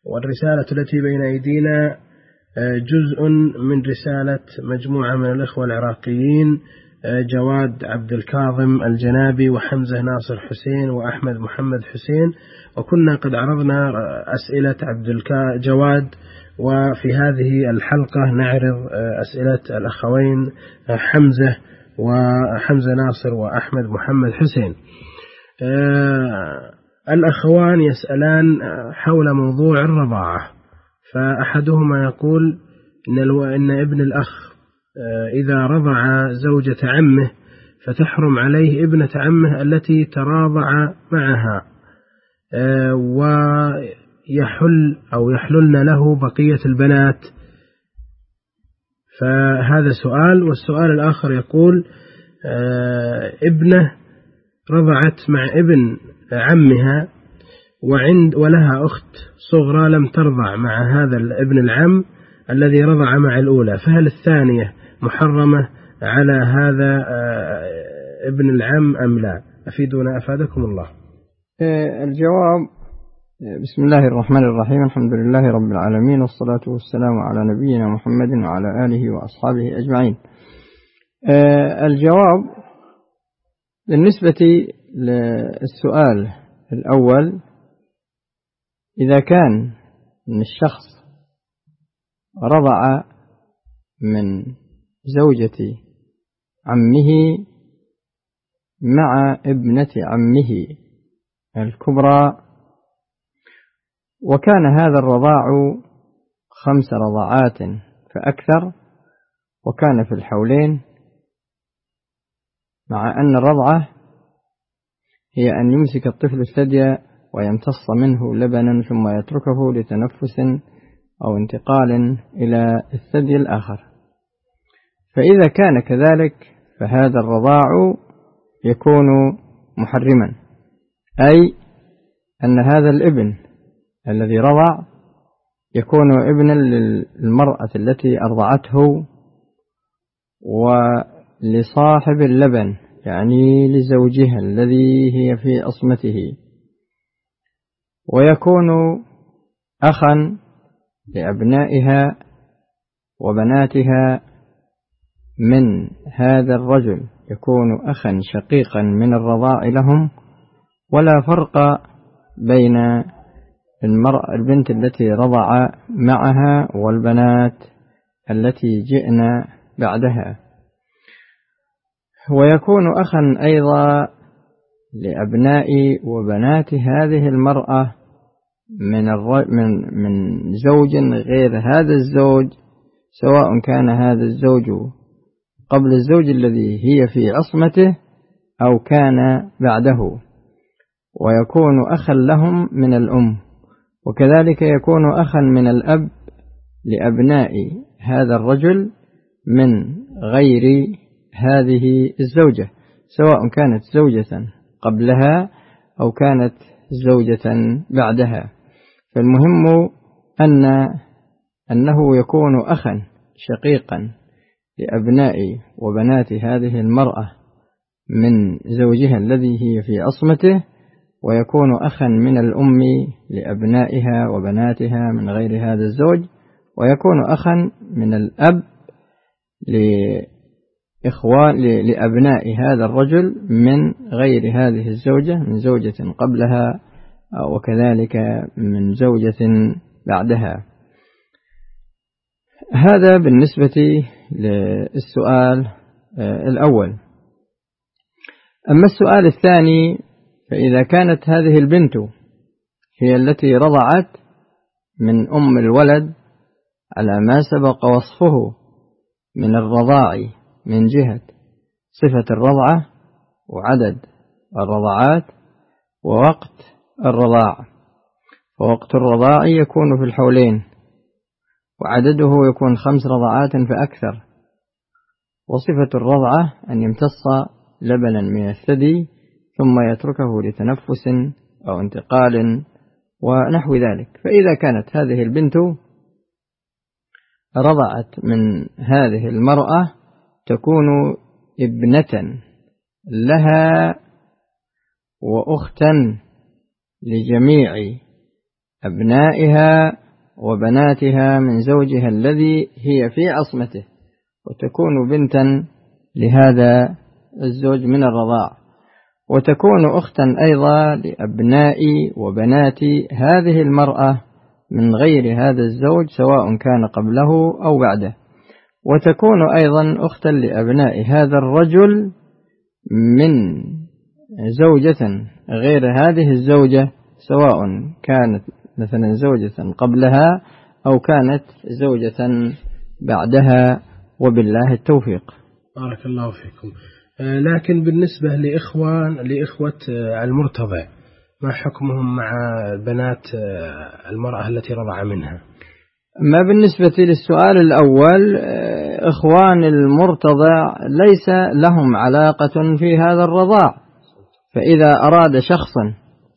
والرسالة التي بين أيدينا جزء من رسالة مجموعة من الإخوة العراقيين، جواد عبد الكاظم الجنابي وحمزة ناصر حسين وأحمد محمد حسين، وكنا قد عرضنا أسئلة جواد، وفي هذه الحلقة نعرض أسئلة الأخوين حمزة ناصر وأحمد محمد حسين. الأخوان يسألان حول موضوع الرضاعة، فأحدهما يقول إن ابن الأخ إذا رضع زوجة عمه فتحرم عليه ابنة عمه التي تراضع معها، يحللن له بقية البنات. فهذا سؤال. والسؤال الآخر يقول ابنه رضعت مع ابن عمها ولها أخت صغرى لم ترضع مع هذا ابن العم الذي رضع مع الأولى، فهل الثانية محرمة على هذا ابن العم أم لا؟ أفيدونا أفادكم الله. الجواب: بسم الله الرحمن الرحيم، الحمد لله رب العالمين، والصلاة والسلام على نبينا محمد وعلى آله وأصحابه أجمعين. الجواب بالنسبة للسؤال الأول: إذا كان الشخص رضع من زوجة عمه مع ابنة عمه الكبرى، وكان هذا الرضاع 5 رضعات فأكثر، وكان في الحولين، مع أن الرضعة هي أن يمسك الطفل الثدي ويمتص منه لبنا ثم يتركه لتنفس أو انتقال إلى الثدي الآخر، فإذا كان كذلك فهذا الرضاع يكون محرما، أي أن هذا الابن الذي رضع يكون ابنا للمرأة التي أرضعته ولصاحب اللبن، يعني لزوجها الذي هي في عصمته، ويكون أخا لأبنائها وبناتها من هذا الرجل، يكون أخا شقيقا من الرضاع لهم، ولا فرق بين البنت التي رضع معها والبنات التي جئن بعدها، ويكون أخا أيضا لأبناء وبنات هذه المرأة من زوج غير هذا الزوج، سواء كان هذا الزوج قبل الزوج الذي هي في عصمته أو كان بعده، ويكون أخا لهم من الأم، وكذلك يكون أخا من الأب لأبناء هذا الرجل من غير هذه الزوجة، سواء كانت زوجة قبلها أو كانت زوجة بعدها. فالمهم أنه يكون أخا شقيقا لأبناء وبنات هذه المرأة من زوجها الذي هي في عصمته، ويكون أخا من الأم لأبنائها وبناتها من غير هذا الزوج، ويكون أخا من الأب لأبناء هذا الرجل من غير هذه الزوجة، من زوجة قبلها وكذلك من زوجة بعدها. هذا بالنسبة للسؤال الأول. أما السؤال الثاني: فإذا كانت هذه البنت هي التي رضعت من أم الولد على ما سبق وصفه من الرضاع من جهة صفة الرضعة وعدد الرضعات ووقت الرضاع، فوقت الرضاع يكون في الحولين، وعدده يكون 5 رضعات فأكثر، وصفة الرضعة أن يمتص لبنا من الثدي ثم يتركه لتنفس أو انتقال ونحو ذلك. فإذا كانت هذه البنت رضعت من هذه المرأة تكون ابنة لها وأختا لجميع لأبنائها وبناتها من زوجها الذي هي في عصمته، وتكون بنتا لهذا الزوج من الرضاع، وتكون أختا أيضا لأبناء وبنات هذه المرأة من غير هذا الزوج سواء كان قبله أو بعده، وتكون أيضا أختا لأبناء هذا الرجل من زوجة غير هذه الزوجة سواء كانت مثلا زوجة قبلها أو كانت زوجة بعدها، وبالله التوفيق. بارك الله فيكم. لكن بالنسبة لإخوة المرتضع، ما حكمهم مع بنات المرأة التي رضع منها؟ ما بالنسبة للسؤال الأول، إخوان المرتضع ليس لهم علاقة في هذا الرضاع، فإذا أراد شخصا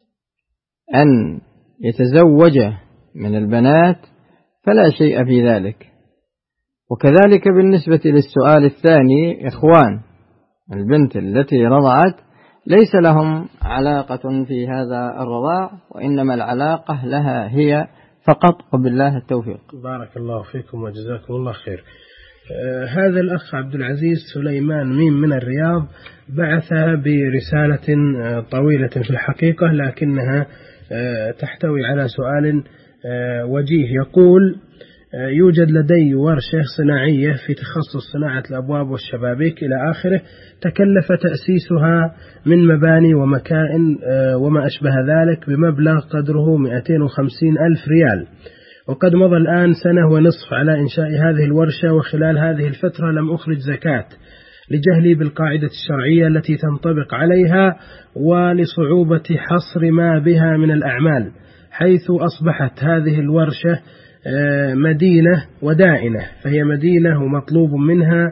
أن يتزوج من البنات فلا شيء في ذلك. وكذلك بالنسبة للسؤال الثاني، إخوان البنت التي رضعت ليس لهم علاقة في هذا الرضاع، وإنما العلاقة لها هي فقط، وبالله التوفيق. بارك الله فيكم وجزاكم الله خير. هذا الأخ عبد العزيز سليمان ميم من الرياض بعث برسالة طويلة في الحقيقة، لكنها تحتوي على سؤال وجيه. يقول: يوجد لدي ورشة صناعية في تخصص صناعة الأبواب والشبابيك إلى آخره، تكلف تأسيسها من مباني ومكائن وما أشبه ذلك بمبلغ قدره 250 ألف ريال، وقد مضى الآن سنة ونصف على إنشاء هذه الورشة، وخلال هذه الفترة لم أخرج زكاة لجهلي بالقاعدة الشرعية التي تنطبق عليها، ولصعوبة حصر ما بها من الأعمال، حيث أصبحت هذه الورشة مدينة ودائنة، فهي مدينة ومطلوب منها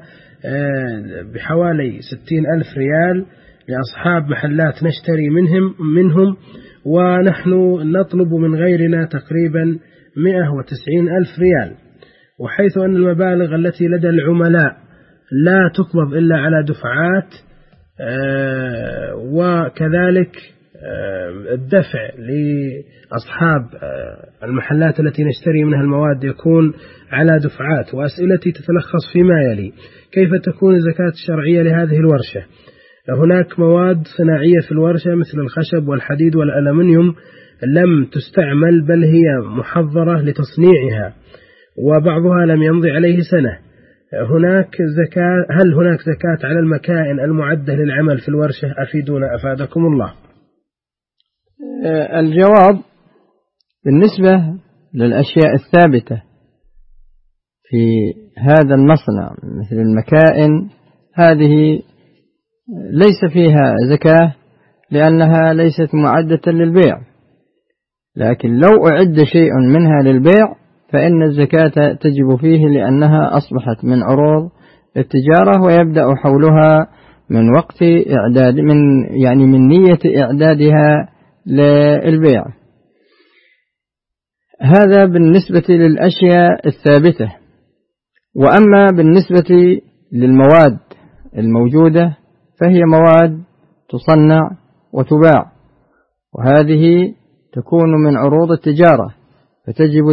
بحوالي 60 ألف ريال لأصحاب محلات نشتري منهم، ونحن نطلب من غيرنا تقريبا 190 ألف ريال، وحيث أن المبالغ التي لدى العملاء لا تقبض إلا على دفعات، وكذلك الدفع لأصحاب المحلات التي نشتري منها المواد يكون على دفعات. وأسئلتي تتلخص فيما يلي: كيف تكون الزكاة الشرعية لهذه الورشة؟ هناك مواد صناعية في الورشة مثل الخشب والحديد والألمنيوم لم تستعمل، بل هي محضرة لتصنيعها، وبعضها لم يمضي عليه سنة. هل هناك زكاة على المكائن المعدة للعمل في الورشة؟ أفيدونا أفادكم الله. الجواب: بالنسبة للأشياء الثابتة في هذا المصنع مثل المكائن، هذه ليس فيها زكاة لأنها ليست معدة للبيع، لكن لو أعد شيء منها للبيع فإن الزكاة تجب فيه، لأنها أصبحت من عروض التجارة، ويبدأ حولها من وقت إعداد من نية إعدادها للبيع. هذا بالنسبة للأشياء الثابتة. وأما بالنسبة للمواد الموجودة فهي مواد تصنع وتباع، وهذه تكون من عروض التجارة، فتجب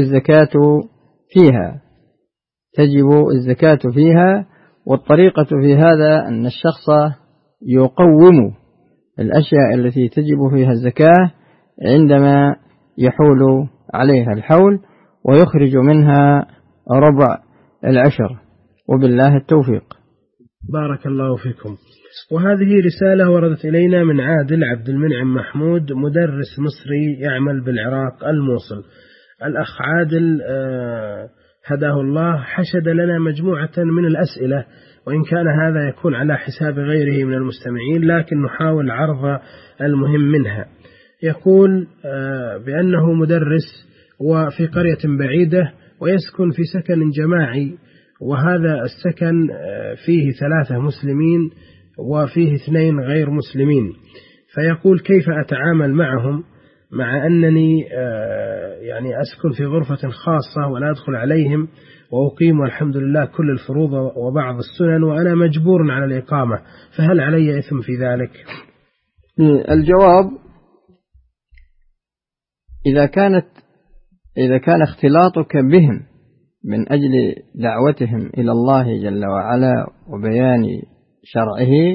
الزكاة فيها. والطريقة في هذا أن الشخص يقوم الأشياء التي تجب فيها الزكاة عندما يحول عليها الحول، ويخرج منها ربع العشر، وبالله التوفيق. بارك الله فيكم. وهذه رسالة وردت إلينا من عادل عبد المنعم محمود، مدرس مصري يعمل بالعراق الموصل. الأخ عادل هداه الله حشد لنا مجموعة من الأسئلة، وإن كان هذا يكون على حساب غيره من المستمعين، لكن نحاول عرض المهم منها. يقول بأنه مدرس وفي قرية بعيدة، ويسكن في سكن جماعي، وهذا السكن فيه 3 مسلمين وفيه 2 غير مسلمين، فيقول: كيف أتعامل معهم مع أنني أسكن في غرفة خاصة ولا أدخل عليهم، وأقيم والحمد لله كل الفروض وبعض السنن، وأنا مجبور على الإقامة، فهل علي إثم في ذلك؟ الجواب: إذا كانت إذا كان اختلاطك بهم من أجل دعوتهم إلى الله جل وعلا وبيان شرعه،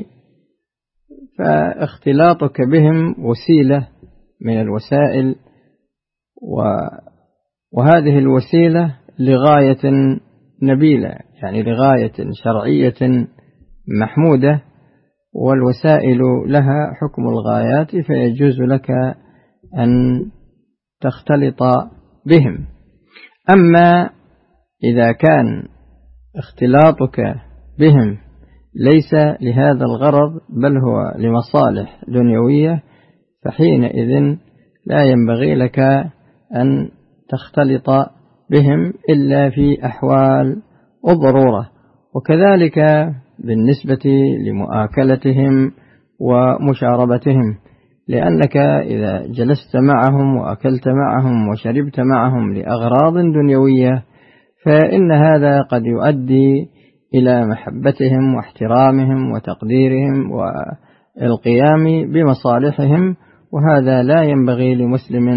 فاختلاطك بهم وسيلة من الوسائل، وهذه الوسيلة لغاية نبيلة، يعني لغاية شرعية محمودة، والوسائل لها حكم الغايات، فيجوز لك أن تختلط بهم. أما إذا كان اختلاطك بهم ليس لهذا الغرض بل هو لمصالح دنيوية، فحينئذ لا ينبغي لك أن تختلط بهم إلا في أحوال الضرورة. وكذلك بالنسبة لمؤاكلتهم ومشاربتهم، لأنك إذا جلست معهم وأكلت معهم وشربت معهم لأغراض دنيوية فإن هذا قد يؤدي إلى محبتهم واحترامهم وتقديرهم والقيام بمصالحهم، وهذا لا ينبغي لمسلم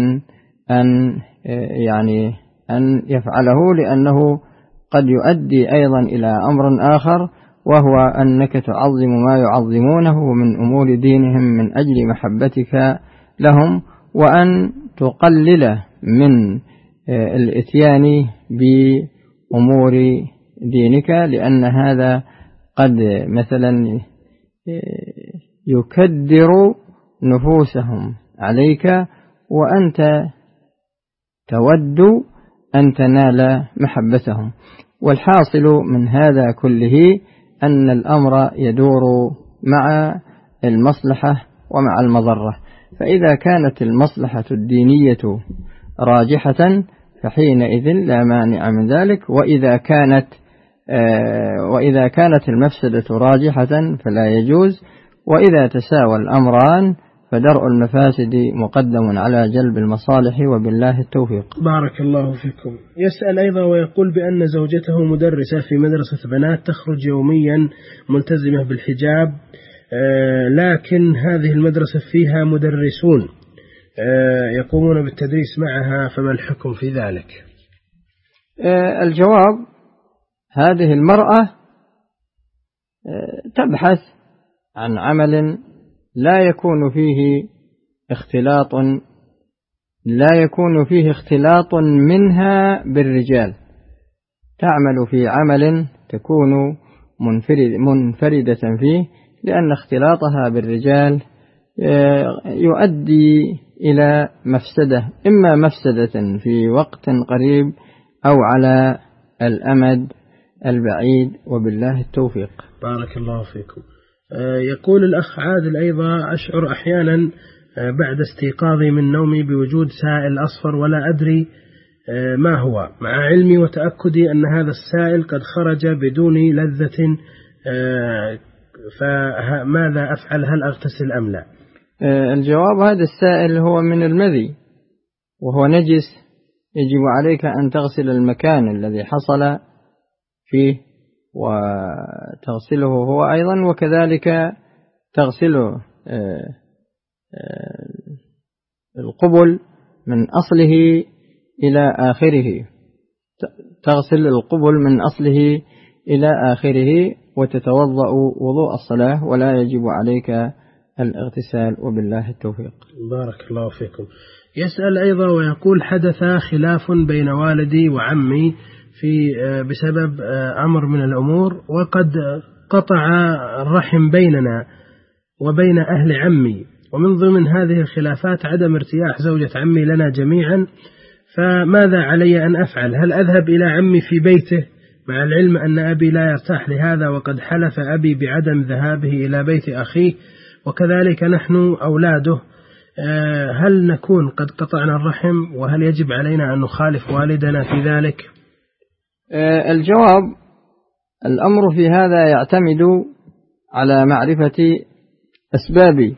أن يفعله، لأنه قد يؤدي أيضا إلى أمر آخر، وهو أنك تعظم ما يعظمونه من أمور دينهم من أجل محبتك لهم، وأن تقلل من الإتيان بأمور دينك، لأن هذا قد مثلا يكدر نفوسهم عليك، وأنت تود أن تنال محبتهم. والحاصل من هذا كله أن الأمر يدور مع المصلحة ومع المضرة، فإذا كانت المصلحة الدينية راجحة فحينئذ لا مانع من ذلك، وإذا كانت المفسدة راجحة فلا يجوز، وإذا تساوى الأمران فدرء المفاسد مقدم على جلب المصالح، وبالله التوفيق. بارك الله فيكم. يسأل أيضا ويقول بأن زوجته مدرسة في مدرسة بنات، تخرج يوميا ملتزمة بالحجاب، لكن هذه المدرسة فيها مدرسون يقومون بالتدريس معها، فما الحكم في ذلك؟ الجواب: هذه المرأة تبحث عن عمل لا يكون فيه اختلاط منها بالرجال، تعمل في عمل تكون منفردة فيه، لأن اختلاطها بالرجال يؤدي إلى مفسدة، إما مفسدة في وقت قريب أو على الأمد البعيد، وبالله التوفيق. بارك الله فيكم. يقول الأخ عادل أيضا: أشعر أحيانا بعد استيقاظي من نومي بوجود سائل أصفر ولا أدري ما هو، مع علمي وتأكدي أن هذا السائل قد خرج بدون لذة، فماذا أفعل؟ هل أغتسل أم لا؟ الجواب: هذا السائل هو من المذي، وهو نجس، يجب عليك أن تغسل المكان الذي حصل فيه وتغسله هو أيضا، وكذلك تغسله القبل من أصله إلى آخره، تغسل القبل من أصله إلى آخره وتتوضأ وضوء الصلاة، ولا يجب عليك الاغتسال، وبالله التوفيق. بارك الله فيكم. يسأل أيضا ويقول: حدث خلاف بين والدي وعمي بسبب أمر من الأمور، وقد قطع الرحم بيننا وبين أهل عمي، ومن ضمن هذه الخلافات عدم ارتياح زوجة عمي لنا جميعا، فماذا علي أن أفعل؟ هل أذهب إلى عمي في بيته مع العلم أن أبي لا يرتاح لهذا، وقد حلف أبي بعدم ذهابه إلى بيت أخيه، وكذلك نحن أولاده، هل نكون قد قطعنا الرحم، وهل يجب علينا أن نخالف والدنا في ذلك؟ الجواب: الأمر في هذا يعتمد على معرفة أسباب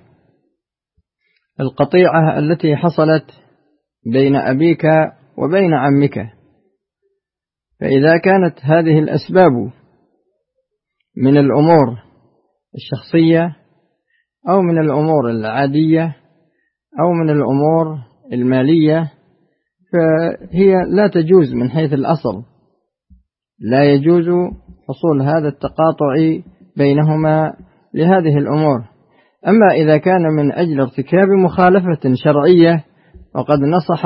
القطيعة التي حصلت بين أبيك وبين عمك، فإذا كانت هذه الأسباب من الأمور الشخصية أو من الأمور العادية أو من الأمور المالية، فهي لا تجوز من حيث الأصل، لا يجوز حصول هذا التقاطع بينهما لهذه الأمور. أما إذا كان من أجل ارتكاب مخالفة شرعية وقد نصح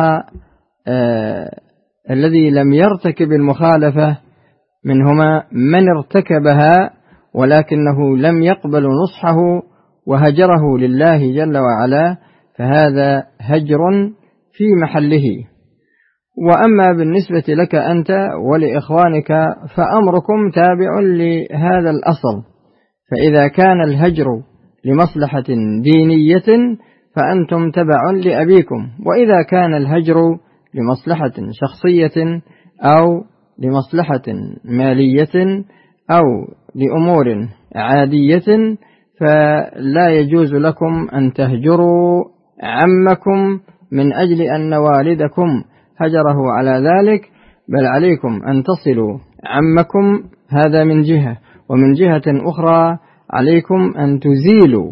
الذي لم يرتكب المخالفة منهما من ارتكبها ولكنه لم يقبل نصحه وهجره لله جل وعلا، فهذا هجر في محله. وأما بالنسبة لك أنت ولإخوانك فأمركم تابع لهذا الأصل، فإذا كان الهجر لمصلحة دينية فأنتم تبع لأبيكم، وإذا كان الهجر لمصلحة شخصية أو لمصلحة مالية أو لأمور عادية فلا يجوز لكم أن تهجروا عمكم من أجل أن والدكم هجره على ذلك، بل عليكم أن تصلوا عمكم، هذا من جهة. ومن جهة أخرى عليكم أن تزيلوا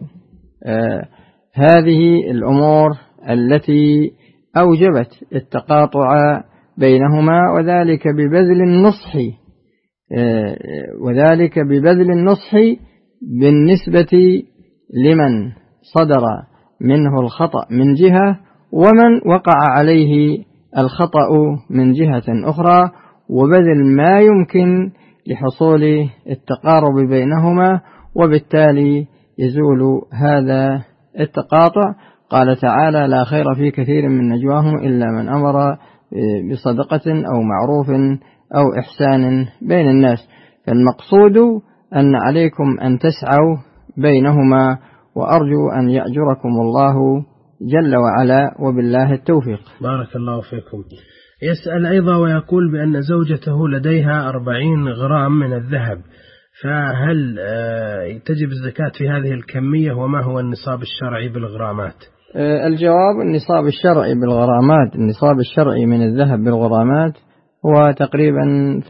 هذه الأمور التي أوجبت التقاطع بينهما، وذلك ببذل النصح بالنسبة لمن صدر منه الخطأ من جهة، ومن وقع عليه الخطأ من جهة أخرى، وبذل ما يمكن لحصول التقارب بينهما، وبالتالي يزول هذا التقاطع. قال تعالى: لا خير في كثير من نجواهم إلا من أمر بصدقة أو معروف أو إحسان بين الناس. فالمقصود أن عليكم أن تسعوا بينهما، وأرجو أن يأجركم الله جل وعلا، وبالله التوفيق. بارك الله فيكم. يسأل أيضا ويقول بأن زوجته لديها 40 غرام من الذهب، فهل تجب الزكاة في هذه الكمية، وما هو النصاب الشرعي بالغرامات؟ الجواب: النصاب الشرعي بالغرامات، النصاب الشرعي من الذهب بالغرامات هو تقريبا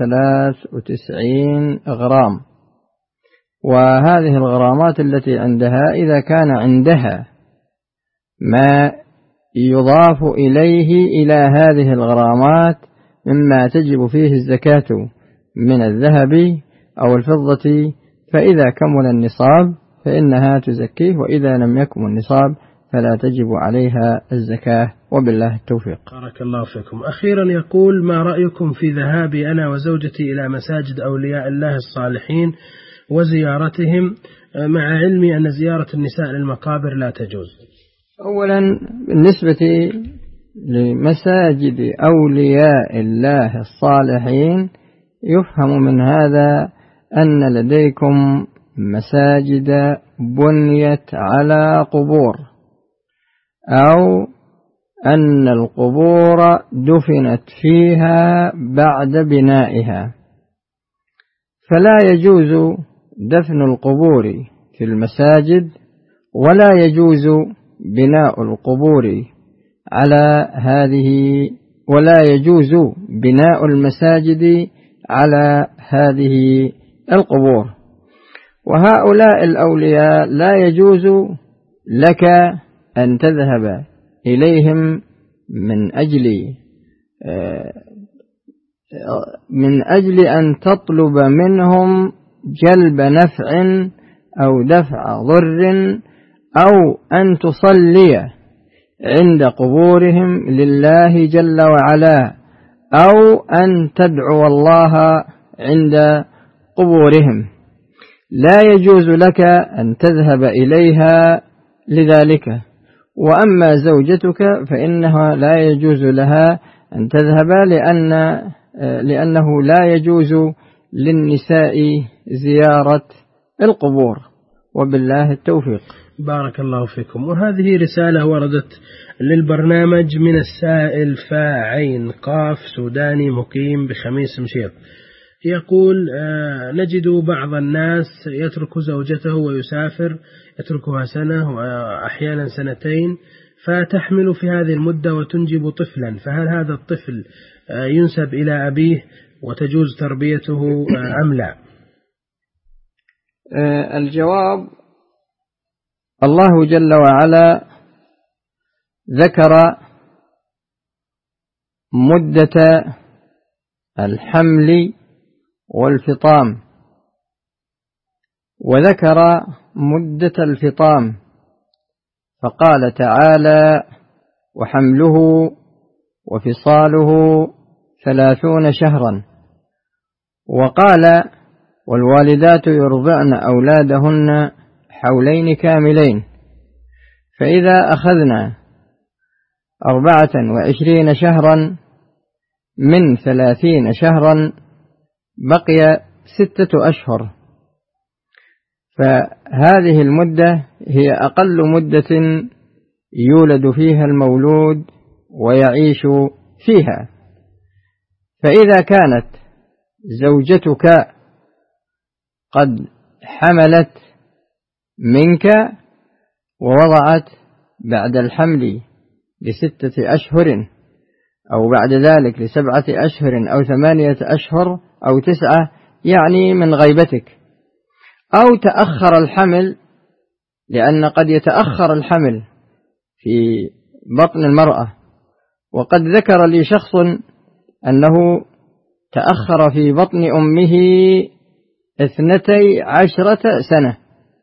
93 غرام. وهذه الغرامات التي عندها إذا كان عندها ما يضاف إليه إلى هذه الغرامات مما تجب فيه الزكاة من الذهب أو الفضة، فإذا كمل النصاب فإنها تزكيه، وإذا لم يكمل النصاب فلا تجب عليها الزكاة، وبالله التوفيق. بارك الله فيكم. أخيرا يقول: ما رأيكم في ذهابي أنا وزوجتي إلى مساجد أولياء الله الصالحين وزيارتهم، مع علمي أن زيارة النساء للمقابر لا تجوز؟ أولا بالنسبة لمساجد أولياء الله الصالحين يفهم من هذا أن لديكم مساجد بنيت على قبور، أو أن القبور دفنت فيها بعد بنائها، فلا يجوز دفن القبور في المساجد، ولا يجوز بناء القبور على هذه، ولا يجوز بناء المساجد على هذه القبور. وهؤلاء الأولياء لا يجوز لك أن تذهب إليهم من أجل أن تطلب منهم جلب نفع أو دفع ضر، أو أن تصلي عند قبورهم لله جل وعلا، أو أن تدعو الله عند قبورهم. لا يجوز لك أن تذهب إليها لذلك. وأما زوجتك فإنها لا يجوز لها أن تذهب، لأنه لا يجوز للنساء زيارة القبور، وبالله التوفيق. بارك الله فيكم. وهذه رسالة وردت للبرنامج من السائل فاعين قاف سوداني مقيم بخميس مشيط، يقول: نجد بعض الناس يترك زوجته ويسافر، يتركها سنة وأحيانا سنتين، فتحمل في هذه المدة وتنجب طفلا، فهل هذا الطفل ينسب إلى أبيه وتجوز تربيته أم لا؟ الجواب: الله جل وعلا ذكر مدة الحمل والفطام، وذكر مدة الفطام فقال تعالى: وحمله وفصاله 30 شهرا. وقال: والوالدات يرضعن أولادهن حولين كاملين. فإذا أخذنا 24 شهرا من 30 شهرا بقي 6 أشهر، فهذه المدة هي أقل مدة يولد فيها المولود ويعيش فيها. فإذا كانت زوجتك قد حملت منك ووضعت بعد الحمل ل6 أشهر، أو بعد ذلك ل7 أشهر أو 8 أشهر أو 9، يعني من غيبتك، أو تأخر الحمل، لأن قد يتأخر الحمل في بطن المرأة. وقد ذكر لي شخص أنه تأخر في بطن أمه 12 سنة،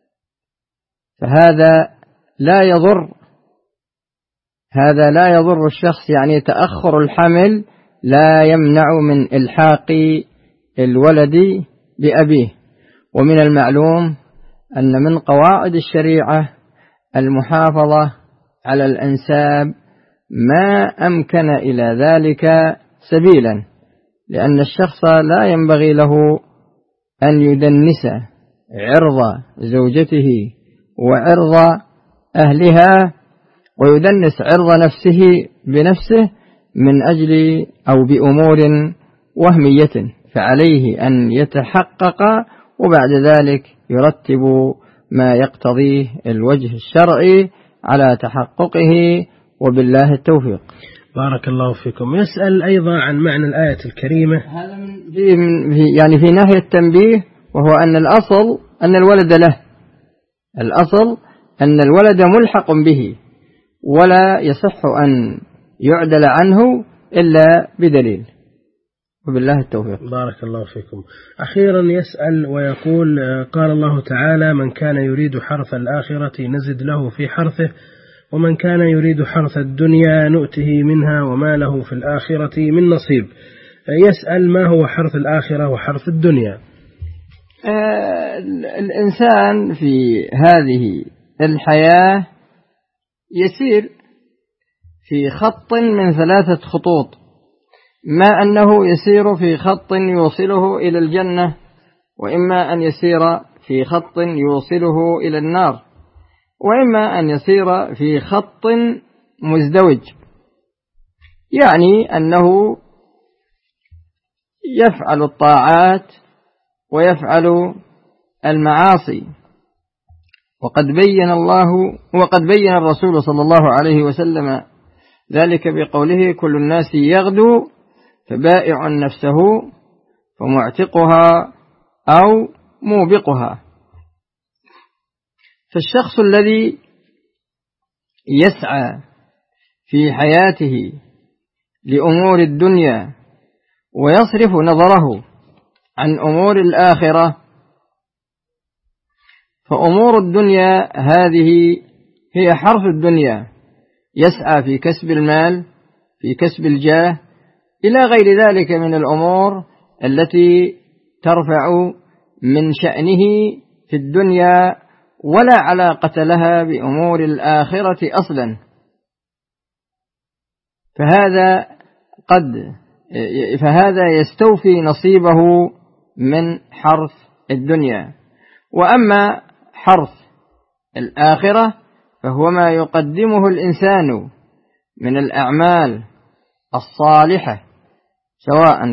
فهذا لا يضر الشخص، يعني تأخر الحمل لا يمنع من إلحاق الولد بأبيه. ومن المعلوم أن من قواعد الشريعة المحافظة على الأنساب ما أمكن إلى ذلك سبيلا، لأن الشخص لا ينبغي له أن يدنس عرض زوجته وعرض أهلها، ويدنس عرض نفسه بنفسه من أجل أو بأمور وهمية، فعليه أن يتحقق وبعد ذلك يرتب ما يقتضيه الوجه الشرعي على تحققه، وبالله التوفيق. بارك الله فيكم. يسأل أيضا عن معنى الآية الكريمة. هذا يعني في ناحية التنبيه، وهو أن الأصل أن الولد له، الأصل أن الولد ملحق به، ولا يصح أن يعدل عنه إلا بدليل، وبالله التوفيق. بارك الله فيكم. أخيرا يسأل ويقول: قال الله تعالى: من كان يريد حرث الآخرة نزد له في حرثه، ومن كان يريد حرث الدنيا نؤته منها وما له في الآخرة من نصيب. يسأل: ما هو حرث الآخرة وحرث الدنيا؟ الإنسان في هذه الحياة يسير في خط من 3 خطوط، ما أنه يسير في خط يوصله إلى الجنة، وإما أن يسير في خط يوصله إلى النار، وإما أن يسير في خط مزدوج، يعني أنه يفعل الطاعات ويفعل المعاصي. وقد بين الرسول صلى الله عليه وسلم ذلك بقوله: كل الناس يغدو فبائع نفسه فمعتقها أو موبقها. فالشخص الذي يسعى في حياته لأمور الدنيا ويصرف نظره عن أمور الآخرة، فأمور الدنيا هذه هي حرث الدنيا، يسعى في كسب المال، في كسب الجاه، إلى غير ذلك من الأمور التي ترفع من شأنه في الدنيا ولا علاقة لها بأمور الآخرة أصلا. فهذا يستوفي نصيبه من حرث الدنيا. وأما حرث الآخرة فهو ما يقدمه الإنسان من الأعمال الصالحة، سواء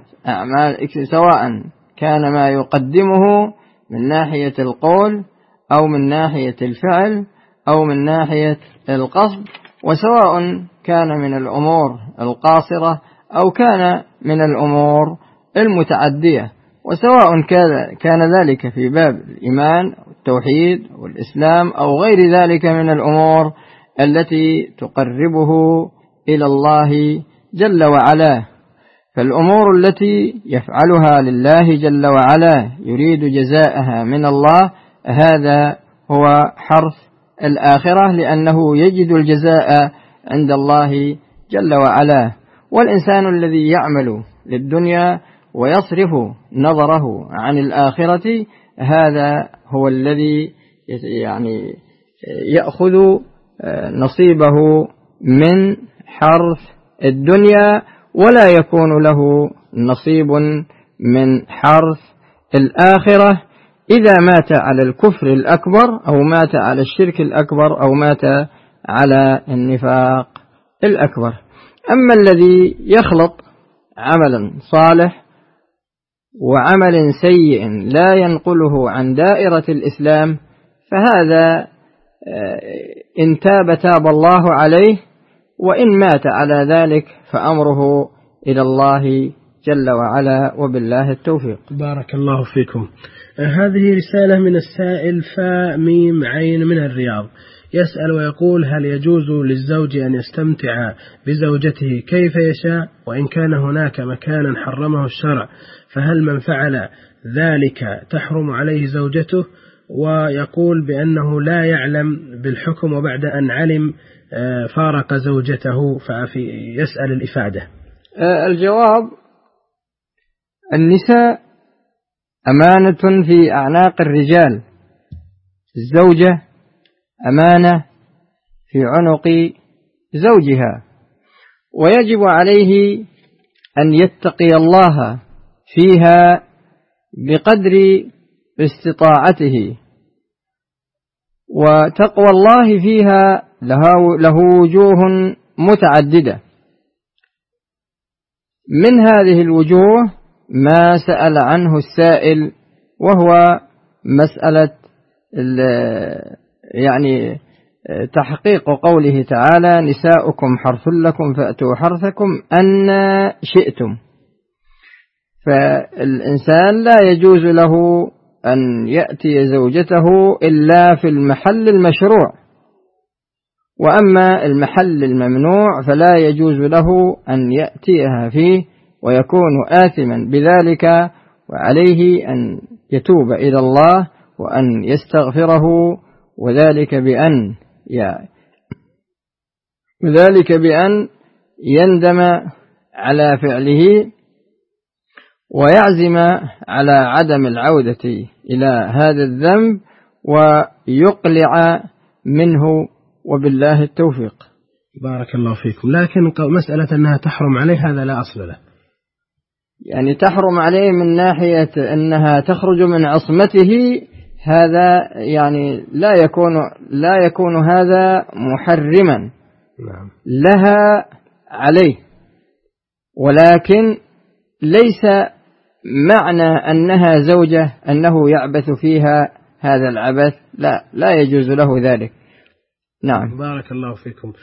كان ما يقدمه من ناحية القول أو من ناحية الفعل أو من ناحية القصد، وسواء كان من الأمور القاصرة أو كان من الأمور المتعدية، وسواء كان ذلك في باب الإيمان والتوحيد والإسلام أو غير ذلك من الأمور التي تقربه إلى الله جل وعلا. فالأمور التي يفعلها لله جل وعلا يريد جزاءها من الله، هذا هو حرث الآخرة، لأنه يجد الجزاء عند الله جل وعلا. والإنسان الذي يعمل للدنيا ويصرف نظره عن الآخرة، هذا هو الذي يعني يأخذ نصيبه من حرث الدنيا، ولا يكون له نصيب من حرث الآخرة إذا مات على الكفر الأكبر أو مات على الشرك الأكبر أو مات على النفاق الأكبر. أما الذي يخلط عملا صالح وعمل سيء لا ينقله عن دائرة الإسلام، فهذا إن تاب تاب الله عليه، وإن مات على ذلك فأمره إلى الله جل وعلا، وبالله التوفيق. بارك الله فيكم. هذه رسالة من السائل فميم عين من الرياض، يسأل ويقول: هل يجوز للزوج أن يستمتع بزوجته كيف يشاء، وإن كان هناك مكانا حرمه الشرع، فهل من فعل ذلك تحرم عليه زوجته؟ ويقول بأنه لا يعلم بالحكم، وبعد أن علم فارق زوجته، فيسأل الإفادة. الجواب: النساء أمانة في أعناق الرجال، الزوجة أمانة في عنق زوجها، ويجب عليه أن يتقي الله فيها بقدر استطاعته، وتقوى الله فيها له وجوه متعددة. من هذه الوجوه ما سأل عنه السائل، وهو مسألة يعني تحقيق قوله تعالى: نساؤكم حرث لكم فأتوا حرثكم أن شئتم. فالإنسان لا يجوز له أن يأتي زوجته إلا في المحل المشروع، وأما المحل الممنوع فلا يجوز له أن يأتيها فيه، ويكون آثما بذلك، وعليه أن يتوب إلى الله وأن يستغفره، وذلك بأن يندم على فعله ويعزم على عدم العودة إلى هذا الذنب ويقلع منه، وبالله التوفيق. بارك الله فيكم. لكن مسألة أنها تحرم عليه هذا لا أصل له، يعني تحرم عليه من ناحية أنها تخرج من عصمته، هذا يعني لا يكون هذا محرما لها عليه، ولكن ليس معنى أنها زوجة أنه يعبث فيها هذا العبث، لا يجوز له ذلك. نعم. بارك الله فيكم.